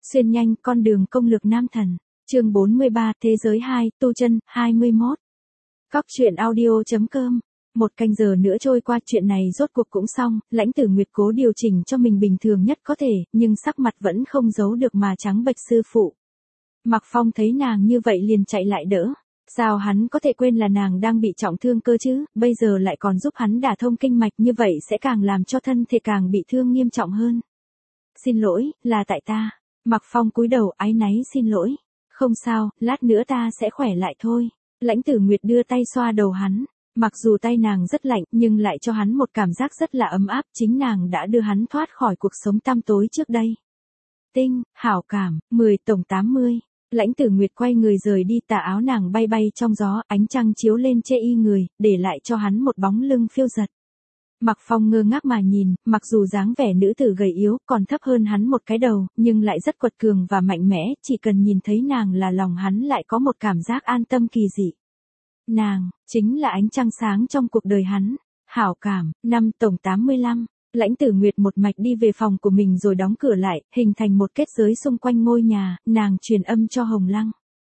Xuyên nhanh con đường công lược nam thần. Chương 43, Thế giới 2, tu chân, 21. Cóc truyện audio.com. Một canh giờ nữa trôi qua, chuyện này rốt cuộc cũng xong. Lãnh Tử Nguyệt cố điều chỉnh cho mình bình thường nhất có thể, nhưng sắc mặt vẫn không giấu được mà trắng bệch. Sư phụ Mạc Phong thấy nàng như vậy liền chạy lại đỡ. Sao hắn có thể quên là nàng đang bị trọng thương cơ chứ, bây giờ lại còn giúp hắn đả thông kinh mạch, như vậy sẽ càng làm cho thân thể càng bị thương nghiêm trọng hơn. Xin lỗi, là tại ta. Mạc Phong cúi đầu áy náy xin lỗi. Không sao, lát nữa ta sẽ khỏe lại thôi. Lãnh Tử Nguyệt đưa tay xoa đầu hắn. Mặc dù tay nàng rất lạnh, nhưng lại cho hắn một cảm giác rất là ấm áp, chính nàng đã đưa hắn thoát khỏi cuộc sống tăm tối trước đây. Tinh, hảo cảm, 10 tổng 80. Lãnh Tử Nguyệt quay người rời đi, tà áo nàng bay bay trong gió, ánh trăng chiếu lên chê y người, để lại cho hắn một bóng lưng phiêu dật. Mạc Phong ngơ ngác mà nhìn, mặc dù dáng vẻ nữ tử gầy yếu, còn thấp hơn hắn một cái đầu, nhưng lại rất quật cường và mạnh mẽ, chỉ cần nhìn thấy nàng là lòng hắn lại có một cảm giác an tâm kỳ dị. Nàng, chính là ánh trăng sáng trong cuộc đời hắn. Hảo cảm, 5 tổng 85. Lãnh Tử Nguyệt một mạch đi về phòng của mình rồi đóng cửa lại, hình thành một kết giới xung quanh ngôi nhà, nàng truyền âm cho Hồng Lăng.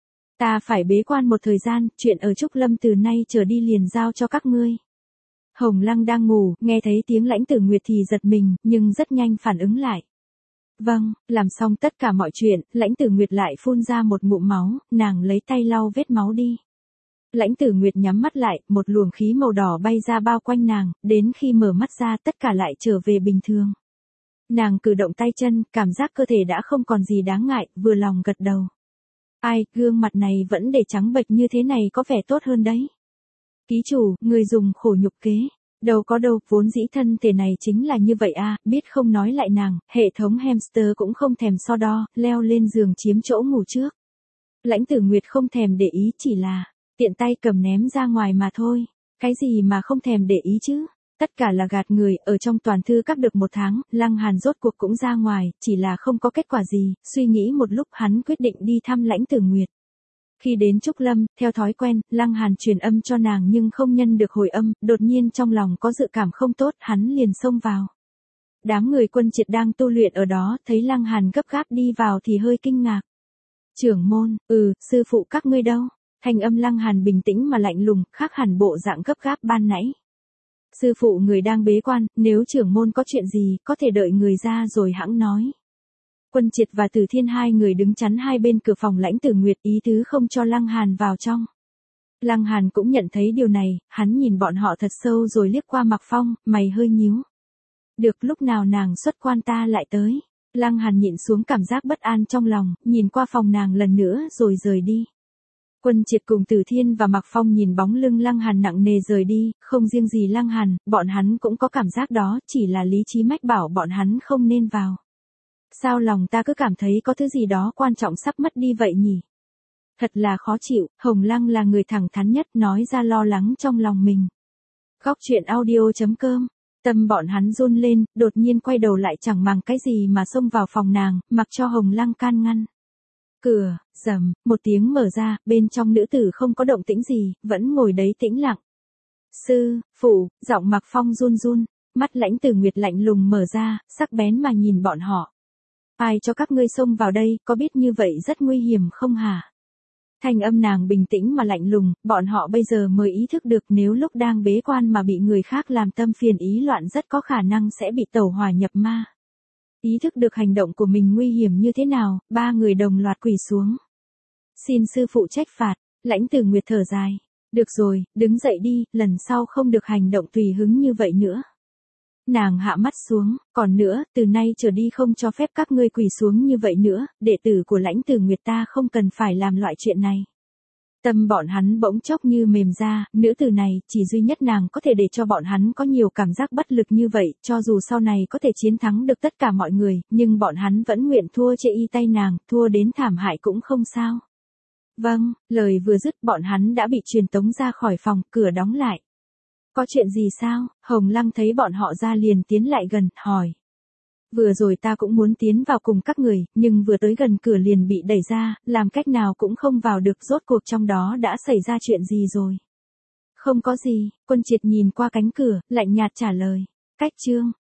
Ta phải bế quan một thời gian, chuyện ở Trúc Lâm từ nay trở đi liền giao cho các ngươi. Hồng Lăng đang ngủ, nghe thấy tiếng Lãnh Tử Nguyệt thì giật mình, nhưng rất nhanh phản ứng lại. Vâng, làm xong tất cả mọi chuyện, Lãnh Tử Nguyệt lại phun ra một ngụm máu, nàng lấy tay lau vết máu đi. Lãnh Tử Nguyệt nhắm mắt lại, một luồng khí màu đỏ bay ra bao quanh nàng, đến khi mở mắt ra tất cả lại trở về bình thường. Nàng cử động tay chân, cảm giác cơ thể đã không còn gì đáng ngại, vừa lòng gật đầu. Ai, gương mặt này vẫn để trắng bệch như thế này có vẻ tốt hơn đấy. Ký chủ, người dùng khổ nhục kế. Đâu có đâu, vốn dĩ thân thể này chính là như vậy à, biết không nói lại nàng, hệ thống hamster cũng không thèm so đo, leo lên giường chiếm chỗ ngủ trước. Lãnh Tử Nguyệt không thèm để ý, chỉ là tiện tay cầm ném ra ngoài mà thôi. Cái gì mà không thèm để ý chứ? Tất cả là gạt người. Ở trong toàn thư các được 1 tháng, Lăng Hàn rốt cuộc cũng ra ngoài, chỉ là không có kết quả gì. Suy nghĩ một lúc hắn quyết định đi thăm Lãnh Tử Nguyệt. Khi đến Trúc Lâm, theo thói quen, Lăng Hàn truyền âm cho nàng nhưng không nhân được hồi âm, đột nhiên trong lòng có dự cảm không tốt, hắn liền xông vào. Đám người Quân Triệt đang tu luyện ở đó, thấy Lăng Hàn gấp gáp đi vào thì hơi kinh ngạc. Trưởng môn, sư phụ các ngươi đâu? Thanh âm Lăng Hàn bình tĩnh mà lạnh lùng, khác hẳn bộ dạng gấp gáp ban nãy. Sư phụ người đang bế quan, nếu trưởng môn có chuyện gì, có thể đợi người ra rồi hẵng nói. Quân Triệt và Từ Thiên hai người đứng chắn hai bên cửa phòng Lãnh Tử Nguyệt, ý tứ không cho Lăng Hàn vào trong. Lăng Hàn cũng nhận thấy điều này, hắn nhìn bọn họ thật sâu rồi liếc qua Mạc Phong, mày hơi nhíu. Được, lúc nào nàng xuất quan ta lại tới. Lăng Hàn nhịn xuống cảm giác bất an trong lòng, nhìn qua phòng nàng lần nữa rồi rời đi. Quân Triệt cùng Từ Thiên và Mạc Phong nhìn bóng lưng Lăng Hàn nặng nề rời đi, không riêng gì Lăng Hàn, bọn hắn cũng có cảm giác đó, chỉ là lý trí mách bảo bọn hắn không nên vào. Sao lòng ta cứ cảm thấy có thứ gì đó quan trọng sắp mất đi vậy nhỉ? Thật là khó chịu. Hồng Lăng là người thẳng thắn nhất, nói ra lo lắng trong lòng mình. Góc truyện audio.com. Tâm bọn hắn run lên, đột nhiên quay đầu lại chẳng màng cái gì mà xông vào phòng nàng, mặc cho Hồng Lăng can ngăn. Cửa, rầm, một tiếng mở ra, bên trong nữ tử không có động tĩnh gì, vẫn ngồi đấy tĩnh lặng. Sư, phụ, giọng Mạc Phong run run, mắt Lãnh Tử Nguyệt lạnh lùng mở ra, sắc bén mà nhìn bọn họ. Ai cho các ngươi xông vào đây, có biết như vậy rất nguy hiểm không hả? Thanh âm nàng bình tĩnh mà lạnh lùng, bọn họ bây giờ mới ý thức được nếu lúc đang bế quan mà bị người khác làm tâm phiền ý loạn rất có khả năng sẽ bị tẩu hỏa nhập ma. Ý thức được hành động của mình nguy hiểm như thế nào, 3 người đồng loạt quỳ xuống. Xin sư phụ trách phạt. Lãnh Tử Nguyệt thở dài. Được rồi, đứng dậy đi, lần sau không được hành động tùy hứng như vậy nữa. Nàng hạ mắt xuống, còn nữa, từ nay trở đi không cho phép các ngươi quỳ xuống như vậy nữa, đệ tử của Lãnh Tử Nguyệt ta không cần phải làm loại chuyện này. Tâm bọn hắn bỗng chốc như mềm ra, nữ tử này, chỉ duy nhất nàng có thể để cho bọn hắn có nhiều cảm giác bất lực như vậy, cho dù sau này có thể chiến thắng được tất cả mọi người, nhưng bọn hắn vẫn nguyện thua chê y tay nàng, thua đến thảm hại cũng không sao. Vâng, lời vừa dứt bọn hắn đã bị truyền tống ra khỏi phòng, cửa đóng lại. Có chuyện gì sao? Hồng Lăng thấy bọn họ ra liền tiến lại gần, hỏi. Vừa rồi ta cũng muốn tiến vào cùng các người, nhưng vừa tới gần cửa liền bị đẩy ra, làm cách nào cũng không vào được, rốt cuộc trong đó đã xảy ra chuyện gì rồi? Không có gì. Quân Triệt nhìn qua cánh cửa, lạnh nhạt trả lời. Cách chương,